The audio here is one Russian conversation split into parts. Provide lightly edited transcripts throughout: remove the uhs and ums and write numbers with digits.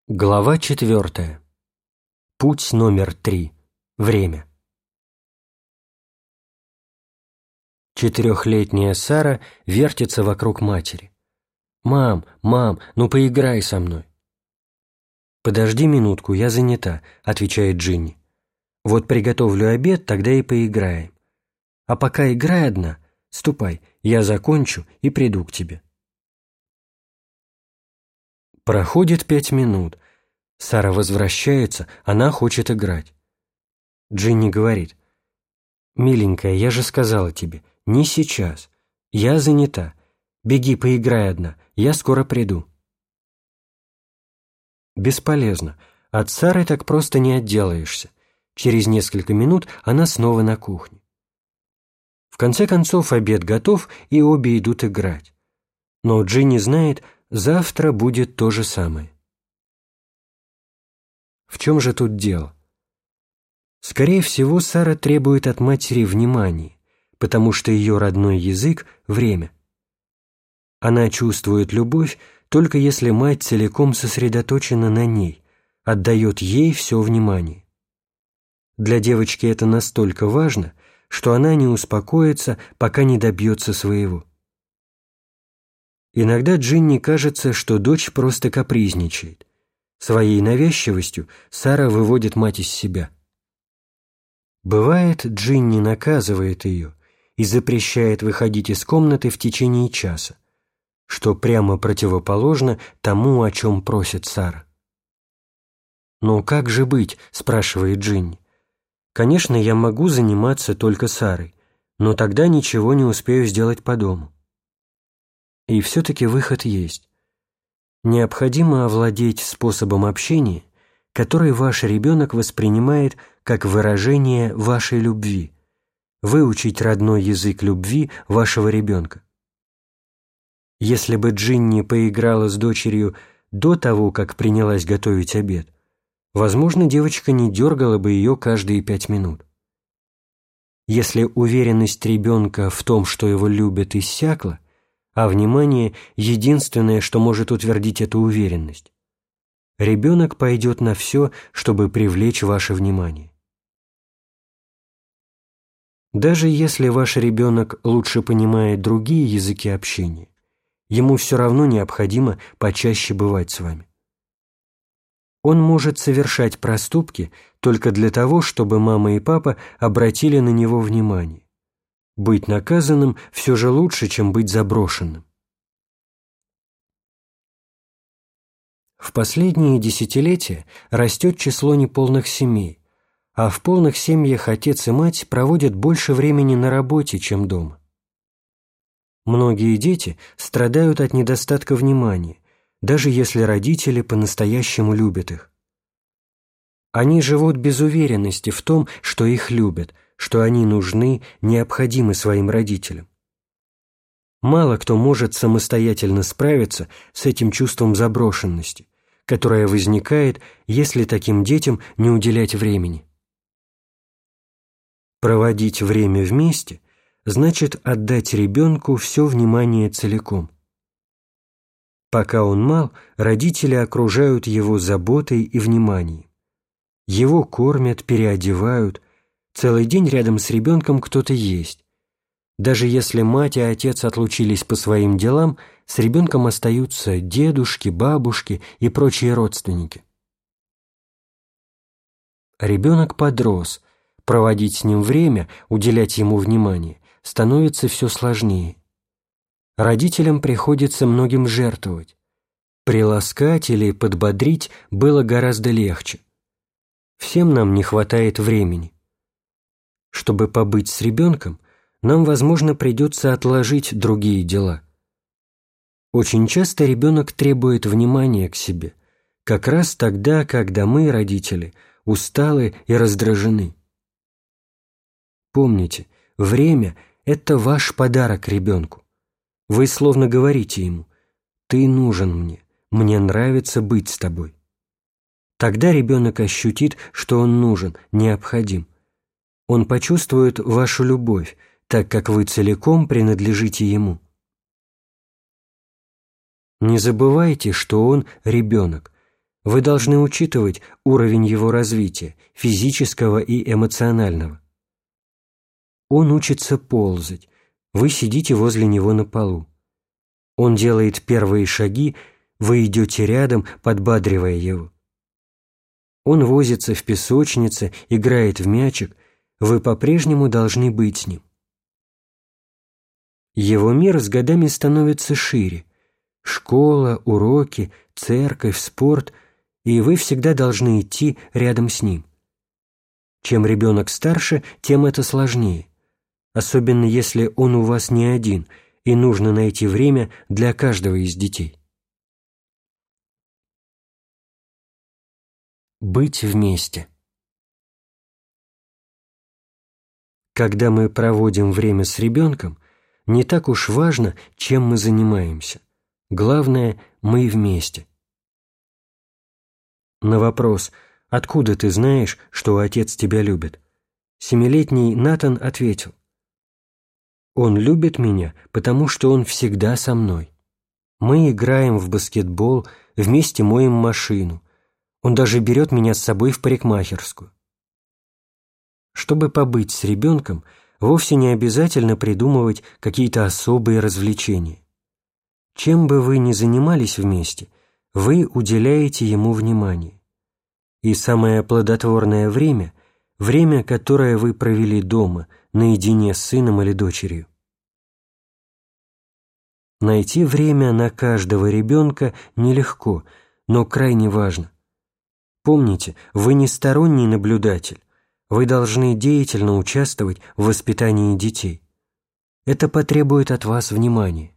Глава 4. Путь номер 3. Время. 4-летняя Сара вертится вокруг матери. «Мам, ну поиграй со мной». «Подожди минутку, я занята», — отвечает Джинни. «Вот приготовлю обед, тогда и поиграем. А пока играй одна, ступай, я закончу и приду к тебе». Проходит 5 минут. Сара возвращается, она хочет играть. Джинни говорит: «Миленькая, я же сказала тебе, не сейчас. Я занята. Беги, поиграй одна, я скоро приду». Бесполезно. От Сары так просто не отделаешься. Через несколько минут она снова на кухне. В конце концов обед готов, и обе идут играть. Но Джинни знает, завтра будет то же самое. В чем же тут дело? Скорее всего, Сара требует от матери внимания, потому что ее родной язык – время. Она чувствует любовь только если мать целиком сосредоточена на ней, отдает ей все внимание. Для девочки это настолько важно, что она не успокоится, пока не добьется своего. Иногда Джинни кажется, что дочь просто капризничает. Своей навязчивостью Сара выводит мать из себя. Бывает, Джинни наказывает ее и запрещает выходить из комнаты в течение часа, что прямо противоположно тому, о чем просит Сара. «Но как же быть?» – спрашивает Джинни. «Конечно, я могу заниматься только Сарой, но тогда ничего не успею сделать по дому». И все-таки выход есть. Необходимо овладеть способом общения, который ваш ребенок воспринимает как выражение вашей любви, выучить родной язык любви вашего ребенка. Если бы Джинни поиграла с дочерью до того, как принялась готовить обед, возможно, девочка не дергала бы ее каждые 5 минут. Если уверенность ребенка в том, что его любят, иссякла, а внимание – единственное, что может утвердить эту уверенность, ребенок пойдет на все, чтобы привлечь ваше внимание. Даже если ваш ребенок лучше понимает другие языки общения, ему все равно необходимо почаще бывать с вами. Он может совершать проступки только для того, чтобы мама и папа обратили на него внимание. Быть наказанным все же лучше, чем быть заброшенным. В последние десятилетия растет число неполных семей, а в полных семьях отец и мать проводят больше времени на работе, чем дома. Многие дети страдают от недостатка внимания, даже если родители по-настоящему любят их. Они живут без уверенности в том, что их любят, что они нужны, необходимы своим родителям. Мало кто может самостоятельно справиться с этим чувством заброшенности, которое возникает, если таким детям не уделять времени. Проводить время вместе значит отдать ребенку все внимание целиком. Пока он мал, родители окружают его заботой и вниманием. Его кормят, переодевают, целый день рядом с ребенком кто-то есть. Даже если мать и отец отлучились по своим делам, с ребенком остаются дедушки, бабушки и прочие родственники. Ребенок подрос, проводить с ним время, уделять ему внимание становится все сложнее. Родителям приходится многим жертвовать. Приласкать или подбодрить было гораздо легче. Всем нам не хватает времени. Чтобы побыть с ребенком, нам, возможно, придется отложить другие дела. Очень часто ребенок требует внимания к себе, как раз тогда, когда мы, родители, усталы и раздражены. Помните, время – это ваш подарок ребенку. Вы словно говорите ему: «Ты нужен мне нравится быть с тобой». Тогда ребенок ощутит, что он нужен, необходим. Он почувствует вашу любовь, так как вы целиком принадлежите ему. Не забывайте, что он ребенок. Вы должны учитывать уровень его развития, физического и эмоционального. Он учится ползать, вы сидите возле него на полу. Он делает первые шаги, вы идете рядом, подбадривая его. Он возится в песочнице, играет в мячик, вы по-прежнему должны быть с ним. Его мир с годами становится шире. Школа, уроки, церковь, спорт, и вы всегда должны идти рядом с ним. Чем ребенок старше, тем это сложнее, особенно если он у вас не один, и нужно найти время для каждого из детей. Быть вместе. Когда мы проводим время с ребенком, не так уж важно, чем мы занимаемся. Главное, мы вместе. На вопрос «Откуда ты знаешь, что отец тебя любит?» 7-летний Натан ответил: «Он любит меня, потому что он всегда со мной. Мы играем в баскетбол, вместе моем машину. Он даже берет меня с собой в парикмахерскую». Чтобы побыть с ребенком, вовсе не обязательно придумывать какие-то особые развлечения. Чем бы вы ни занимались вместе, вы уделяете ему внимание. И самое плодотворное время – время, которое вы провели дома, наедине с сыном или дочерью. Найти время на каждого ребенка нелегко, но крайне важно. Помните, вы не сторонний наблюдатель, вы должны деятельно участвовать в воспитании детей. Это потребует от вас внимания.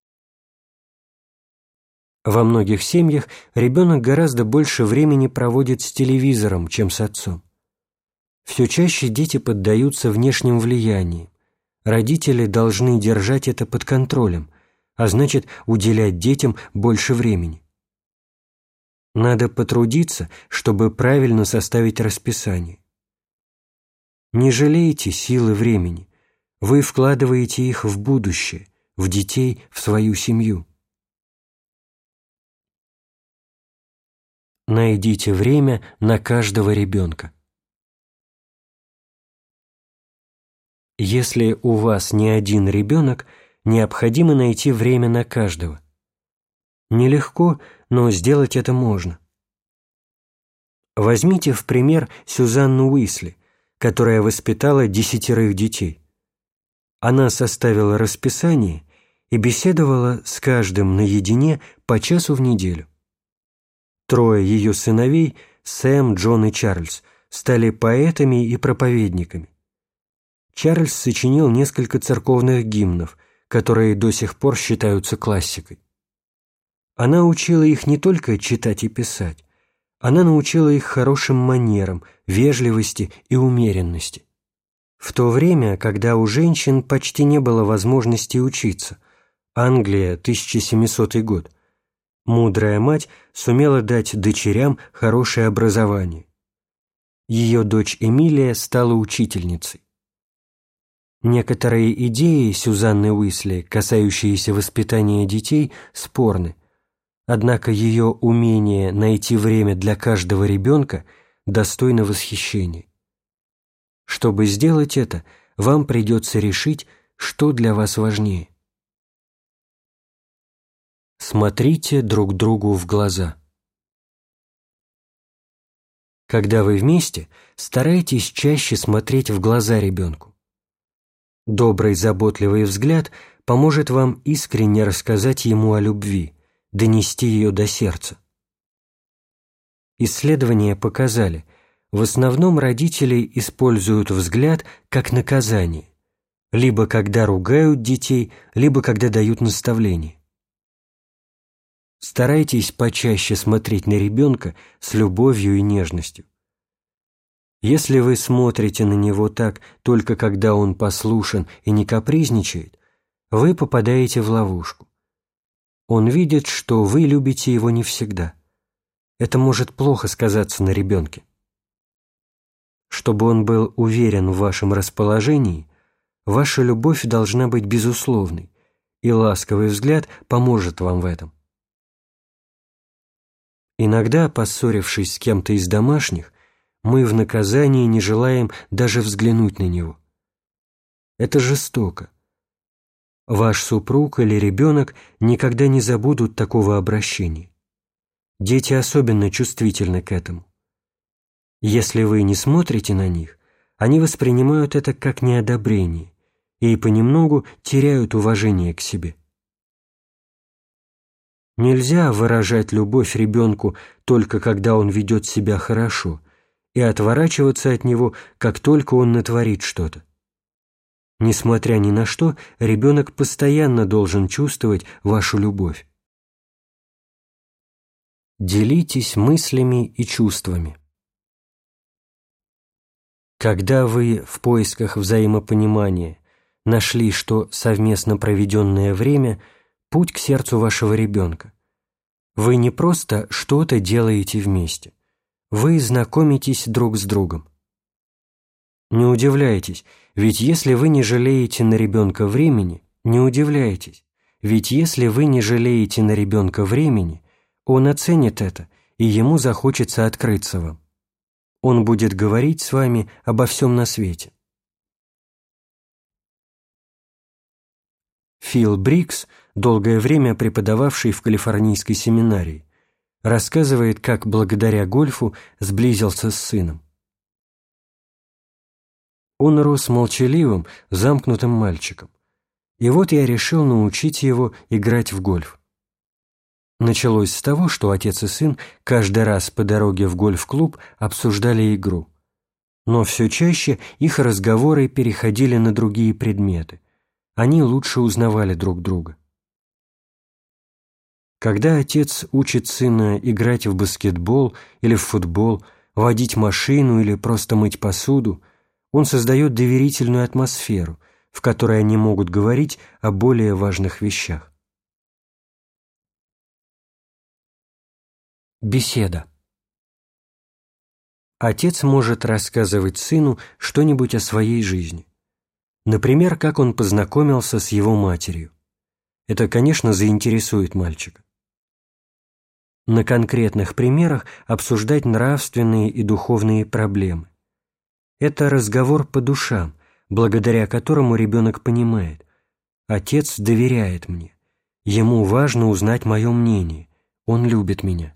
Во многих семьях ребенок гораздо больше времени проводит с телевизором, чем с отцом. Все чаще дети поддаются внешним влияниям. Родители должны держать это под контролем, а значит, уделять детям больше времени. Надо потрудиться, чтобы правильно составить расписание. Не жалейте силы времени, вы вкладываете их в будущее, в детей, в свою семью. Найдите время на каждого ребенка. Если у вас не один ребенок, необходимо найти время на каждого. Нелегко, но сделать это можно. Возьмите в пример Сюзанну Уисли, которая воспитала 10 детей. Она составила расписание и беседовала с каждым наедине по часу в неделю. 3 ее сыновей, Сэм, Джон и Чарльз, стали поэтами и проповедниками. Чарльз сочинил несколько церковных гимнов, которые до сих пор считаются классикой. Она учила их не только читать и писать, она научила их хорошим манерам, вежливости и умеренности. В то время, когда у женщин почти не было возможности учиться, Англия, 1700 год, мудрая мать сумела дать дочерям хорошее образование. Ее дочь Эмилия стала учительницей. Некоторые идеи Сюзанны Уисли, касающиеся воспитания детей, спорны, однако ее умение найти время для каждого ребенка достойно восхищения. Чтобы сделать это, вам придется решить, что для вас важнее. Смотрите друг другу в глаза. Когда вы вместе, старайтесь чаще смотреть в глаза ребенку. Добрый, заботливый взгляд поможет вам искренне рассказать ему о любви, донести ее до сердца. Исследования показали, в основном родители используют взгляд как наказание, либо когда ругают детей, либо когда дают наставления. Старайтесь почаще смотреть на ребенка с любовью и нежностью. Если вы смотрите на него так только когда он послушен и не капризничает, вы попадаете в ловушку. Он видит, что вы любите его не всегда. Это может плохо сказаться на ребенке. Чтобы он был уверен в вашем расположении, ваша любовь должна быть безусловной, и ласковый взгляд поможет вам в этом. Иногда, поссорившись с кем-то из домашних, мы в наказании не желаем даже взглянуть на него. Это жестоко. Ваш супруг или ребенок никогда не забудут такого обращения. Дети особенно чувствительны к этому. Если вы не смотрите на них, они воспринимают это как неодобрение и понемногу теряют уважение к себе. Нельзя выражать любовь ребенку только когда он ведет себя хорошо и отворачиваться от него, как только он натворит что-то. Несмотря ни на что, ребенок постоянно должен чувствовать вашу любовь. Делитесь мыслями и чувствами. Когда вы в поисках взаимопонимания нашли, что совместно проведенное время – путь к сердцу вашего ребенка, вы не просто что-то делаете вместе, вы знакомитесь друг с другом. Не удивляйтесь, ведь если вы не жалеете на ребенка времени, не удивляйтесь, ведь если вы не жалеете на ребенка времени, он оценит это, и ему захочется открыться вам. Он будет говорить с вами обо всем на свете. Фил Брикс, долгое время преподававший в Калифорнийской семинарии, рассказывает, как благодаря гольфу сблизился с сыном. Он рос молчаливым, замкнутым мальчиком, и вот я решил научить его играть в гольф. Началось с того, что отец и сын каждый раз по дороге в гольф-клуб обсуждали игру. Но все чаще их разговоры переходили на другие предметы. Они лучше узнавали друг друга. Когда отец учит сына играть в баскетбол или в футбол, водить машину или просто мыть посуду, он создает доверительную атмосферу, в которой они могут говорить о более важных вещах. Беседа. Отец может рассказывать сыну что-нибудь о своей жизни. Например, как он познакомился с его матерью. Это, конечно, заинтересует мальчика. На конкретных примерах обсуждать нравственные и духовные проблемы. Это разговор по душам, благодаря которому ребенок понимает: отец доверяет мне, ему важно узнать мое мнение, он любит меня.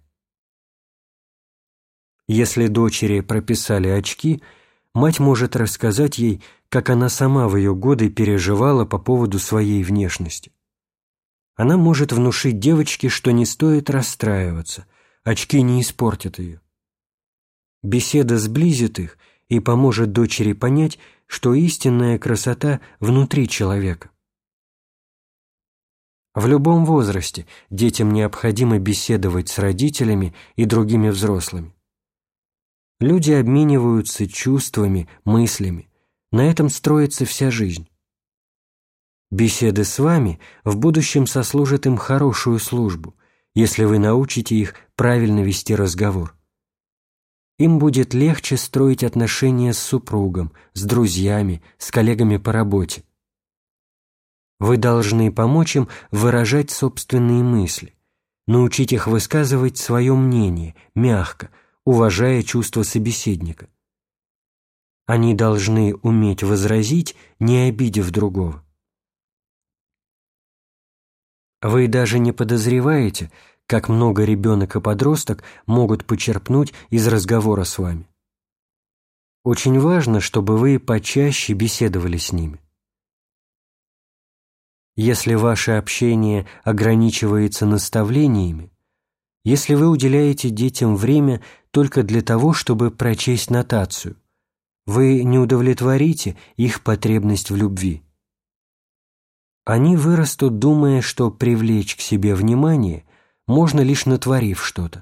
Если дочери прописали очки, мать может рассказать ей, как она сама в ее годы переживала по поводу своей внешности. Она может внушить девочке, что не стоит расстраиваться, очки не испортят ее. Беседа сблизит их и поможет дочери понять, что истинная красота внутри человека. В любом возрасте детям необходимо беседовать с родителями и другими взрослыми. Люди обмениваются чувствами, мыслями. На этом строится вся жизнь. Беседы с вами в будущем сослужат им хорошую службу, если вы научите их правильно вести разговор. Им будет легче строить отношения с супругом, с друзьями, с коллегами по работе. Вы должны помочь им выражать собственные мысли, научить их высказывать свое мнение, мягко, уважая чувства собеседника. Они должны уметь возразить, не обидев другого. Вы даже не подозреваете, как много ребенок и подросток могут почерпнуть из разговора с вами. Очень важно, чтобы вы почаще беседовали с ними. Если ваше общение ограничивается наставлениями, если вы уделяете детям время только для того, чтобы прочесть нотацию, вы не удовлетворите их потребность в любви. Они вырастут, думая, что привлечь к себе внимание можно лишь натворив что-то.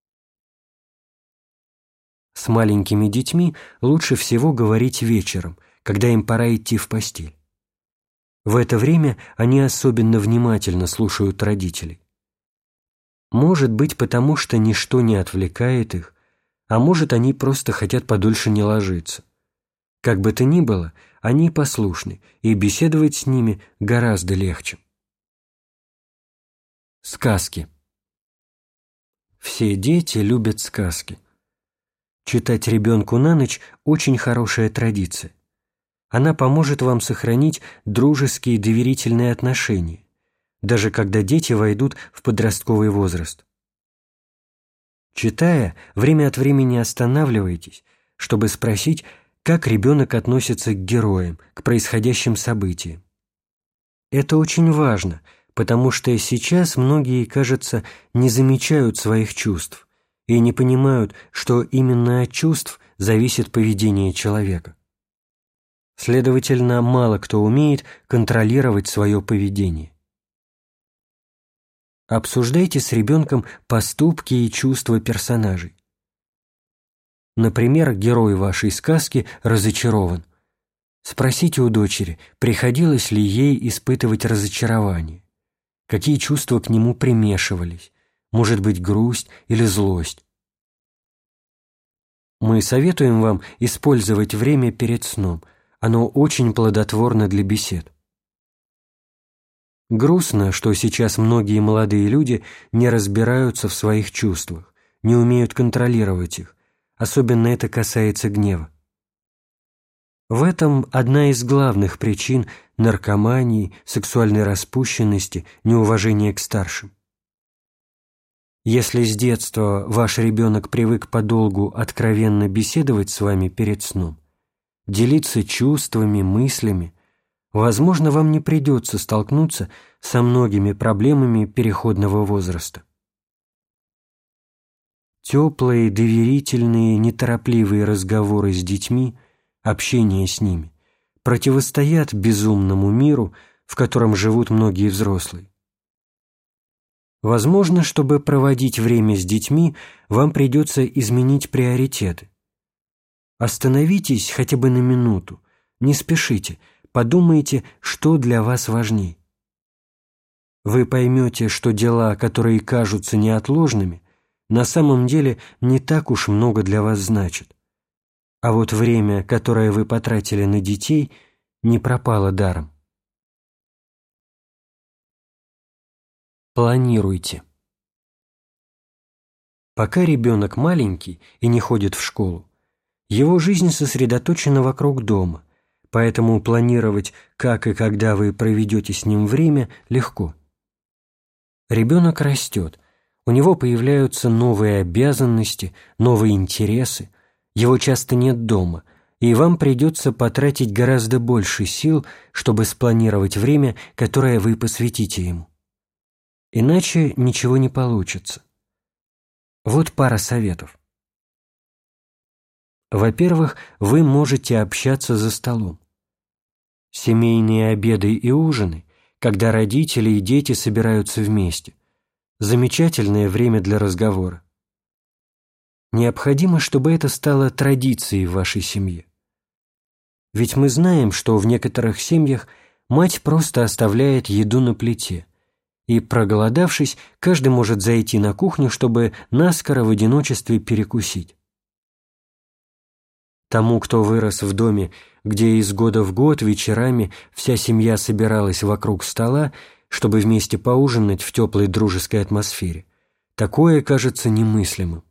С маленькими детьми лучше всего говорить вечером, когда им пора идти в постель. В это время они особенно внимательно слушают родителей. Может быть, потому что ничто не отвлекает их, а может, они просто хотят подольше не ложиться. Как бы то ни было, они послушны, и беседовать с ними гораздо легче. Сказки. Все дети любят сказки. Читать ребенку на ночь – очень хорошая традиция. Она поможет вам сохранить дружеские и доверительные отношения, даже когда дети войдут в подростковый возраст. Читая, время от времени останавливайтесь, чтобы спросить, как ребенок относится к героям, к происходящим событиям. Это очень важно, потому что сейчас многие, кажется, не замечают своих чувств и не понимают, что именно от чувств зависит поведение человека. Следовательно, мало кто умеет контролировать свое поведение. Обсуждайте с ребенком поступки и чувства персонажей. Например, герой вашей сказки разочарован. Спросите у дочери, приходилось ли ей испытывать разочарование, какие чувства к нему примешивались, может быть, грусть или злость. Мы советуем вам использовать время перед сном, оно очень плодотворно для бесед. Грустно, что сейчас многие молодые люди не разбираются в своих чувствах, не умеют контролировать их, особенно это касается гнева. В этом одна из главных причин наркомании, сексуальной распущенности, неуважения к старшим. Если с детства ваш ребенок привык подолгу откровенно беседовать с вами перед сном, делиться чувствами, мыслями, возможно, вам не придется столкнуться со многими проблемами переходного возраста. Теплые, доверительные, неторопливые разговоры с детьми, общение с ними противостоят безумному миру, в котором живут многие взрослые. Возможно, чтобы проводить время с детьми, вам придется изменить приоритеты. Остановитесь хотя бы на минуту, не спешите, подумайте, что для вас важнее. Вы поймете, что дела, которые кажутся неотложными, на самом деле не так уж много для вас значат. А вот время, которое вы потратили на детей, не пропало даром. Планируйте. Пока ребенок маленький и не ходит в школу, его жизнь сосредоточена вокруг дома, поэтому планировать, как и когда вы проведете с ним время, легко. Ребенок растет, у него появляются новые обязанности, новые интересы, его часто нет дома, и вам придется потратить гораздо больше сил, чтобы спланировать время, которое вы посвятите ему. Иначе ничего не получится. Вот пара советов. Во-первых, вы можете общаться за столом. Семейные обеды и ужины, когда родители и дети собираются вместе. Замечательное время для разговора. Необходимо, чтобы это стало традицией в вашей семье. Ведь мы знаем, что в некоторых семьях мать просто оставляет еду на плите, и, проголодавшись, каждый может зайти на кухню, чтобы наскоро в одиночестве перекусить. Тому, кто вырос в доме, где из года в год вечерами вся семья собиралась вокруг стола, чтобы вместе поужинать в теплой дружеской атмосфере, такое кажется немыслимым.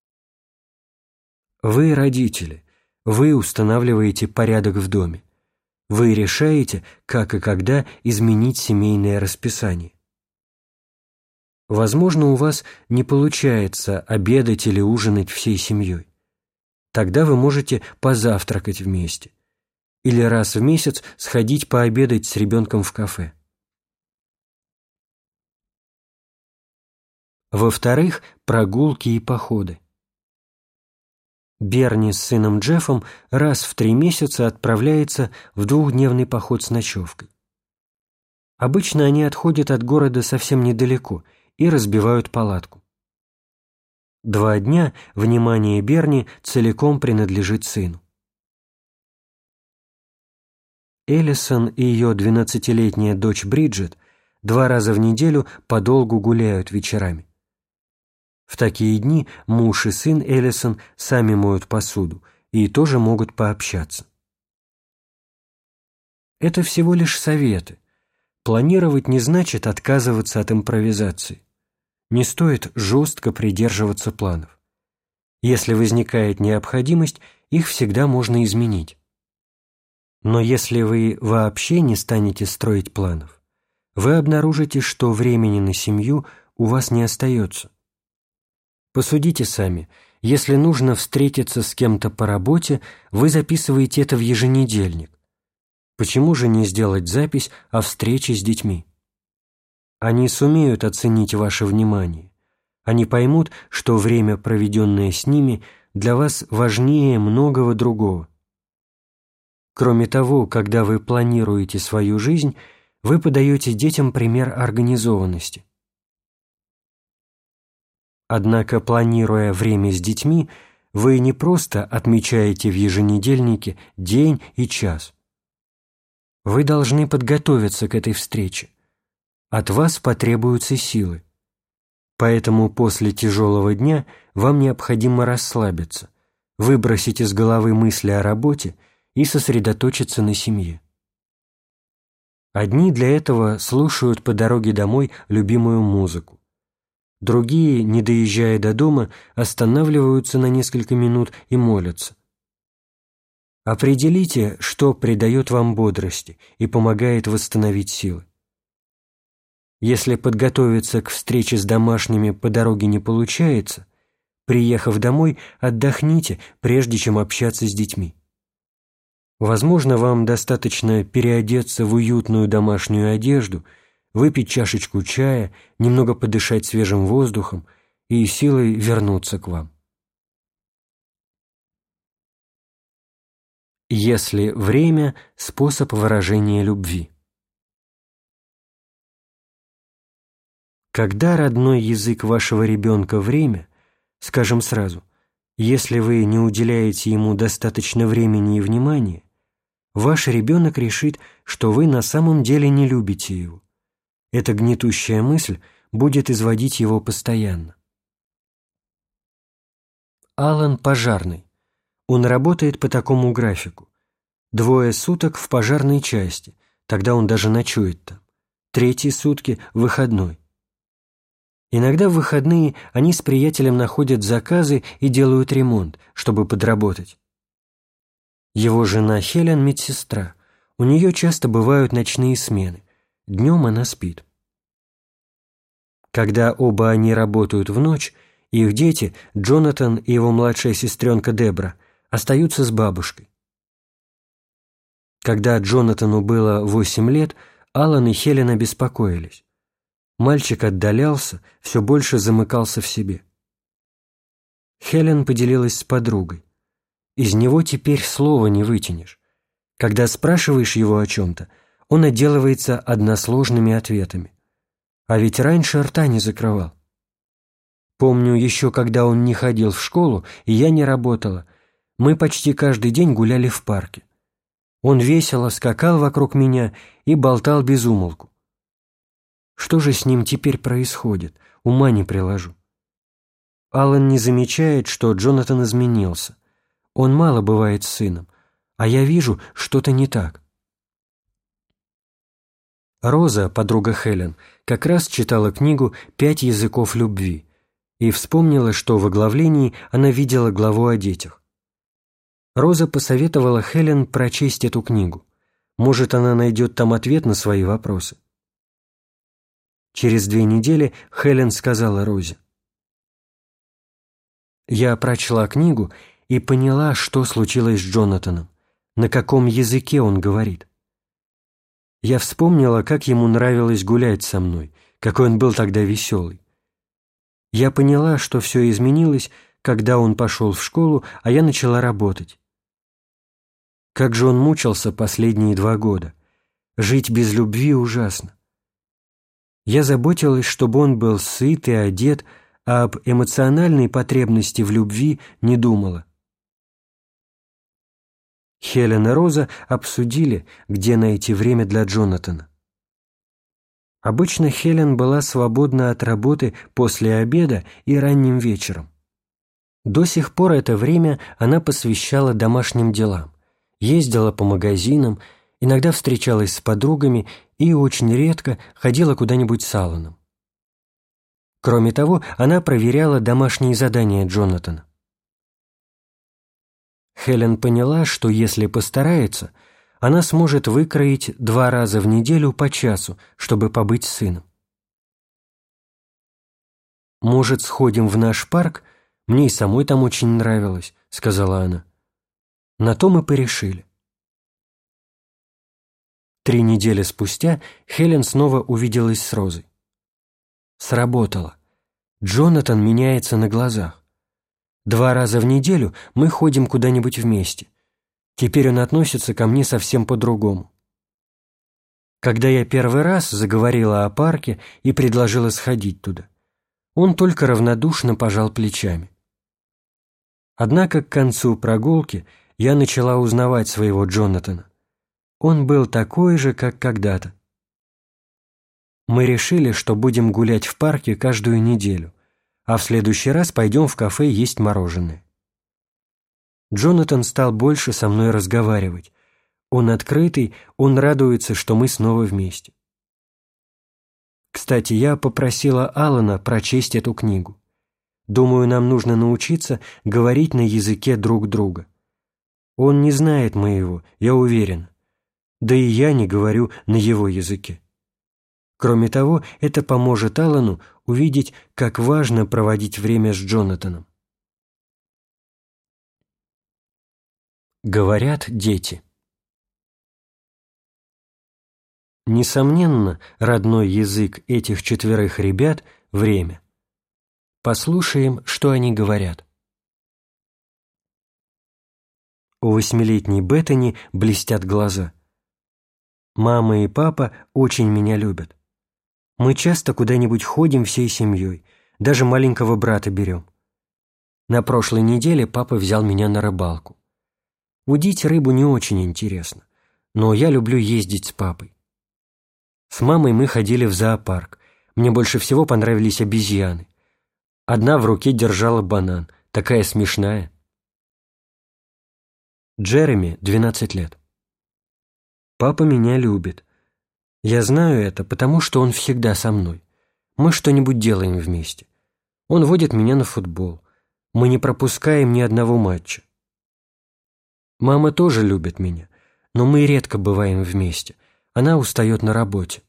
Вы родители, вы устанавливаете порядок в доме, вы решаете, как и когда изменить семейное расписание. Возможно, у вас не получается обедать или ужинать всей семьей. Тогда вы можете позавтракать вместе или раз в месяц сходить пообедать с ребенком в кафе. Во-вторых, прогулки и походы. Берни с сыном Джеффом раз в 3 месяца отправляется в 2-дневный поход с ночевкой. Обычно они отходят от города совсем недалеко и разбивают палатку. 2 дня внимание Берни целиком принадлежит сыну. Эллисон и ее 12-летняя дочь Бриджит 2 раза в неделю подолгу гуляют вечерами. В такие дни муж и сын Эллисон сами моют посуду и тоже могут пообщаться. Это всего лишь советы. Планировать не значит отказываться от импровизации. Не стоит жестко придерживаться планов. Если возникает необходимость, их всегда можно изменить. Но если вы вообще не станете строить планов, вы обнаружите, что времени на семью у вас не остается. Посудите сами, если нужно встретиться с кем-то по работе, вы записываете это в еженедельник. Почему же не сделать запись о встрече с детьми? Они сумеют оценить ваше внимание. Они поймут, что время, проведенное с ними, для вас важнее многого другого. Кроме того, когда вы планируете свою жизнь, вы подаете детям пример организованности. Однако, планируя время с детьми, вы не просто отмечаете в еженедельнике день и час. Вы должны подготовиться к этой встрече. От вас потребуются силы. Поэтому после тяжелого дня вам необходимо расслабиться, выбросить из головы мысли о работе и сосредоточиться на семье. Одни для этого слушают по дороге домой любимую музыку. Другие, не доезжая до дома, останавливаются на несколько минут и молятся. Определите, что придает вам бодрости и помогает восстановить силы. Если подготовиться к встрече с домашними по дороге не получается, приехав домой, отдохните, прежде чем общаться с детьми. Возможно, вам достаточно переодеться в уютную домашнюю одежду, выпить чашечку чая, немного подышать свежим воздухом и силой вернуться к вам. Если время – способ выражения любви. Когда родной язык вашего ребенка – время, скажем сразу, если вы не уделяете ему достаточно времени и внимания, ваш ребенок решит, что вы на самом деле не любите его. Эта гнетущая мысль будет изводить его постоянно. Алан пожарный. Он работает по такому графику. 2 суток в пожарной части, тогда он даже ночует там. 3 сутки – выходной. Иногда в выходные они с приятелем находят заказы и делают ремонт, чтобы подработать. Его жена Хелен – медсестра. У нее часто бывают ночные смены. Днем она спит. Когда оба они работают в ночь, их дети, Джонатан и его младшая сестренка Дебра, остаются с бабушкой. Когда Джонатану было 8 лет, Алан и Хелен обеспокоились. Мальчик отдалялся, все больше замыкался в себе. Хелен поделилась с подругой. Из него теперь слова не вытянешь. Когда спрашиваешь его о чем-то, он отделывается односложными ответами. А ведь раньше рта не закрывал. Помню, еще когда он не ходил в школу, и я не работала, мы почти каждый день гуляли в парке. Он весело скакал вокруг меня и болтал без умолку. Что же с ним теперь происходит? Ума не приложу. Алан не замечает, что Джонатан изменился. Он мало бывает с сыном, а я вижу, что-то не так. Роза, подруга Хелен, как раз читала книгу «5 языков любви» и вспомнила, что в оглавлении она видела главу о детях. Роза посоветовала Хелен прочесть эту книгу. Может, она найдет там ответ на свои вопросы. Через 2 недели Хелен сказала Розе: «Я прочла книгу и поняла, что случилось с Джонатаном, на каком языке он говорит. Я вспомнила, как ему нравилось гулять со мной, какой он был тогда веселый. Я поняла, что все изменилось, когда он пошел в школу, а я начала работать. Как же он мучился последние 2 года. Жить без любви ужасно. Я заботилась, чтобы он был сыт и одет, а об эмоциональной потребности в любви не думала». Хелен и Роза обсудили, где найти время для Джонатана. Обычно Хелен была свободна от работы после обеда и ранним вечером. До сих пор это время она посвящала домашним делам, ездила по магазинам, иногда встречалась с подругами и очень редко ходила куда-нибудь с Аланом. Кроме того, она проверяла домашние задания Джонатана. Хелен поняла, что если постарается, она сможет выкроить 2 раза в неделю по часу, чтобы побыть с сыном. «Может, сходим в наш парк? Мне и самой там очень нравилось», — сказала она. На то мы порешили. 3 недели спустя Хелен снова увиделась с Розой. Сработало. Джонатан меняется на глазах. 2 раза в неделю мы ходим куда-нибудь вместе. Теперь он относится ко мне совсем по-другому. Когда я первый раз заговорила о парке и предложила сходить туда, он только равнодушно пожал плечами. Однако к концу прогулки я начала узнавать своего Джонатана. Он был такой же, как когда-то. Мы решили, что будем гулять в парке каждую неделю, а в следующий раз пойдем в кафе есть мороженое. Джонатан стал больше со мной разговаривать. Он открытый, он радуется, что мы снова вместе. Кстати, я попросила Алана прочесть эту книгу. Думаю, нам нужно научиться говорить на языке друг друга. Он не знает моего, я уверен. Да и я не говорю на его языке. Кроме того, это поможет Алану увидеть, как важно проводить время с Джонатаном. Говорят дети. Несомненно, родной язык этих 4 ребят – время. Послушаем, что они говорят. У 8-летней Беттани блестят глаза. Мама и папа очень меня любят. Мы часто куда-нибудь ходим всей семьей, даже маленького брата берем. На прошлой неделе папа взял меня на рыбалку. Удить рыбу не очень интересно, но я люблю ездить с папой. С мамой мы ходили в зоопарк. Мне больше всего понравились обезьяны. Одна в руке держала банан, такая смешная. Джереми, 12 лет. Папа меня любит. Я знаю это, потому что он всегда со мной. Мы что-нибудь делаем вместе. Он водит меня на футбол. Мы не пропускаем ни одного матча. Мама тоже любит меня, но мы редко бываем вместе. Она устает на работе.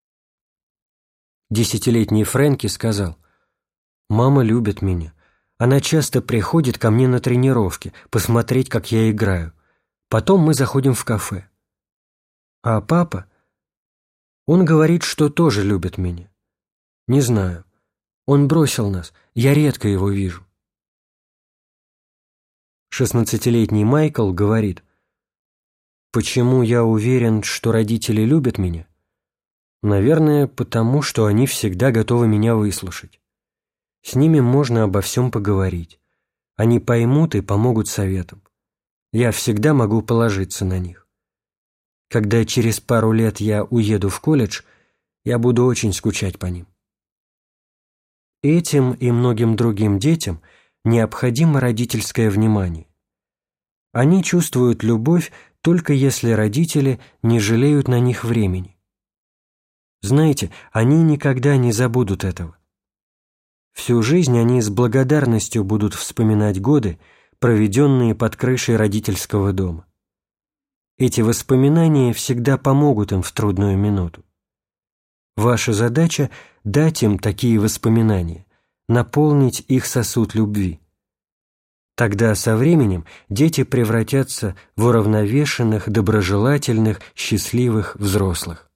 10-летний Фрэнки сказал: «Мама любит меня. Она часто приходит ко мне на тренировки, посмотреть, как я играю. Потом мы заходим в кафе. А папа? Он говорит, что тоже любит меня. Не знаю. Он бросил нас. Я редко его вижу». 16-летний Майкл говорит: «Почему я уверен, что родители любят меня? Наверное, потому что они всегда готовы меня выслушать. С ними можно обо всем поговорить. Они поймут и помогут советом. Я всегда могу положиться на них. Когда через пару лет я уеду в колледж, я буду очень скучать по ним». Этим и многим другим детям необходимо родительское внимание. Они чувствуют любовь только если родители не жалеют на них времени. Знаете, они никогда не забудут этого. Всю жизнь они с благодарностью будут вспоминать годы, проведенные под крышей родительского дома. Эти воспоминания всегда помогут им в трудную минуту. Ваша задача – дать им такие воспоминания, наполнить их сосуд любви. Тогда со временем дети превратятся в уравновешенных, доброжелательных, счастливых взрослых.